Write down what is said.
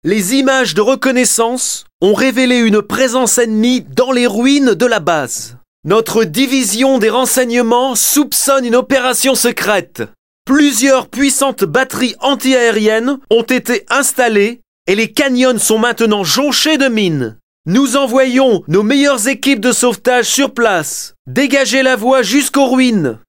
Les images de reconnaissance ont révélé une présence ennemie dans les ruines de la base. Notre division des renseignements soupçonne une opération secrète. Plusieurs puissantes batteries antiaériennes ont été installées et les canyons sont maintenant jonchés de mines. Nous envoyons nos meilleures équipes de sauvetage sur place. Dégagez la voie jusqu'aux ruines.